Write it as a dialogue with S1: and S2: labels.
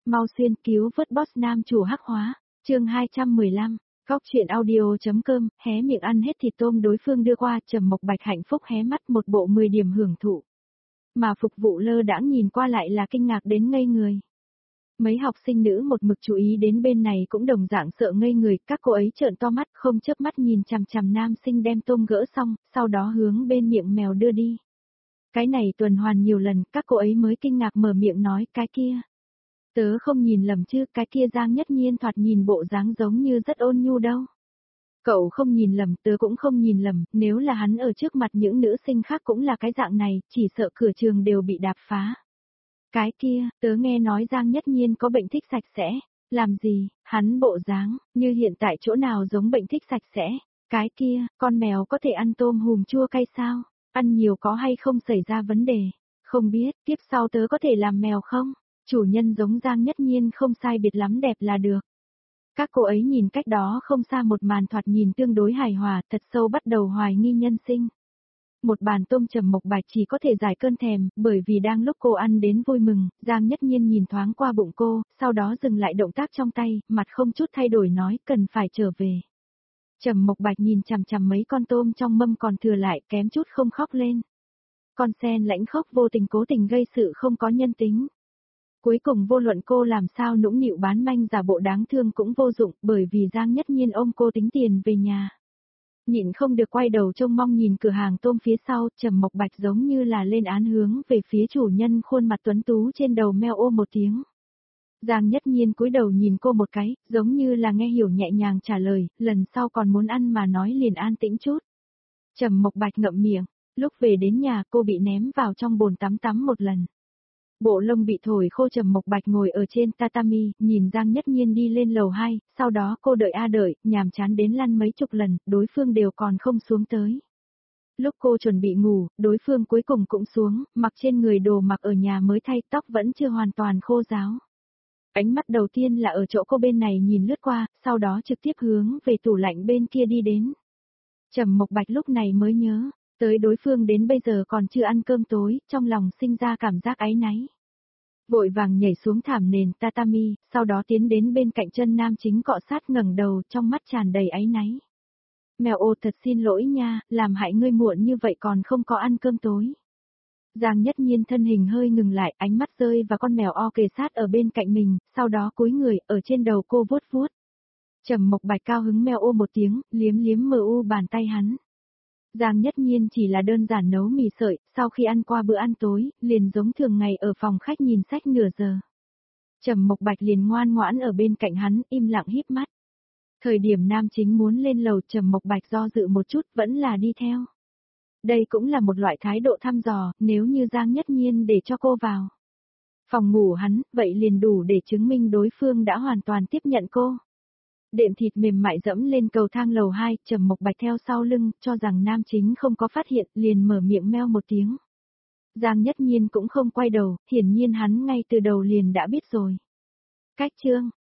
S1: Mau xuyên cứu vớt boss nam chủ hắc hóa, chương 215, Cóc truyện audio.com, hé miệng ăn hết thịt tôm đối phương đưa qua, Trầm Mộc Bạch hạnh phúc hé mắt một bộ 10 điểm hưởng thụ. Mà phục vụ lơ đãng nhìn qua lại là kinh ngạc đến ngây người. Mấy học sinh nữ một mực chú ý đến bên này cũng đồng dạng sợ ngây người, các cô ấy trợn to mắt không chớp mắt nhìn chằm chằm nam sinh đem tôm gỡ xong, sau đó hướng bên miệng mèo đưa đi. Cái này tuần hoàn nhiều lần, các cô ấy mới kinh ngạc mở miệng nói cái kia. Tớ không nhìn lầm chứ, cái kia Giang Nhất Nhiên thoạt nhìn bộ dáng giống như rất ôn nhu đâu. Cậu không nhìn lầm, tớ cũng không nhìn lầm, nếu là hắn ở trước mặt những nữ sinh khác cũng là cái dạng này, chỉ sợ cửa trường đều bị đạp phá. Cái kia, tớ nghe nói Giang Nhất Nhiên có bệnh thích sạch sẽ, làm gì, hắn bộ dáng, như hiện tại chỗ nào giống bệnh thích sạch sẽ, cái kia, con mèo có thể ăn tôm hùm chua cay sao, ăn nhiều có hay không xảy ra vấn đề, không biết, tiếp sau tớ có thể làm mèo không, chủ nhân giống Giang Nhất Nhiên không sai biệt lắm đẹp là được. Các cô ấy nhìn cách đó không xa một màn thoạt nhìn tương đối hài hòa, thật sâu bắt đầu hoài nghi nhân sinh. Một bàn tôm Trầm Mộc Bạch chỉ có thể giải cơn thèm, bởi vì đang lúc cô ăn đến vui mừng, Giang Nhất Nhiên nhìn thoáng qua bụng cô, sau đó dừng lại động tác trong tay, mặt không chút thay đổi nói cần phải trở về. Trầm Mộc Bạch nhìn chằm chằm mấy con tôm trong mâm còn thừa lại kém chút không khóc lên. Con sen lãnh khóc vô tình cố tình gây sự không có nhân tính. Cuối cùng vô luận cô làm sao nũng nịu bán manh giả bộ đáng thương cũng vô dụng bởi vì Giang Nhất Nhiên ôm cô tính tiền về nhà. Nhịn không được quay đầu trông mong nhìn cửa hàng tôm phía sau, Trầm Mộc Bạch giống như là lên án hướng về phía chủ nhân khuôn mặt tuấn tú trên đầu meo ô một tiếng. Giang Nhất Nhiên cúi đầu nhìn cô một cái, giống như là nghe hiểu nhẹ nhàng trả lời, lần sau còn muốn ăn mà nói liền an tĩnh chút. Trầm Mộc Bạch ngậm miệng, lúc về đến nhà cô bị ném vào trong bồn tắm một lần. Bộ lông bị thổi khô Trầm Mộc Bạch ngồi ở trên tatami, nhìn Giang Nhất Nhiên đi lên lầu 2, sau đó cô đợi đợi, nhàm chán đến lăn mấy chục lần, đối phương đều còn không xuống tới. Lúc cô chuẩn bị ngủ, đối phương cuối cùng cũng xuống, mặc trên người đồ mặc ở nhà mới thay, tóc vẫn chưa hoàn toàn khô ráo. Ánh mắt đầu tiên là ở chỗ cô bên này nhìn lướt qua, sau đó trực tiếp hướng về tủ lạnh bên kia đi đến. Trầm Mộc Bạch lúc này mới nhớ, tới đối phương đến bây giờ còn chưa ăn cơm tối, trong lòng sinh ra cảm giác áy náy. Vội vàng nhảy xuống thảm nền tatami, sau đó tiến đến bên cạnh chân nam chính cọ sát ngẩng đầu trong mắt tràn đầy áy náy. Mèo ô thật xin lỗi nha, làm hại ngươi muộn như vậy còn không có ăn cơm tối. Giang Nhất Nhiên thân hình hơi ngừng lại, ánh mắt rơi và con mèo o kề sát ở bên cạnh mình, sau đó cúi người ở trên đầu cô vuốt vuốt. Trầm Mộc Bạch cao hứng meo ô một tiếng, liếm liếm mờ u bàn tay hắn. Giang Nhất Nhiên chỉ là đơn giản nấu mì sợi, sau khi ăn qua bữa ăn tối, liền giống thường ngày ở phòng khách nhìn sách nửa giờ. Trầm Mộc Bạch liền ngoan ngoãn ở bên cạnh hắn, im lặng híp mắt. Thời điểm nam chính muốn lên lầu Trầm Mộc Bạch do dự một chút vẫn là đi theo. Đây cũng là một loại thái độ thăm dò, nếu như Giang Nhất Nhiên để cho cô vào phòng ngủ hắn, vậy liền đủ để chứng minh đối phương đã hoàn toàn tiếp nhận cô. Đệm thịt mềm mại dẫm lên cầu thang lầu 2, Trầm Mộc Bạch theo sau lưng, cho rằng nam chính không có phát hiện, liền mở miệng meo một tiếng. Giang Nhất Nhiên cũng không quay đầu, hiển nhiên hắn ngay từ đầu liền đã biết rồi. Cách chương,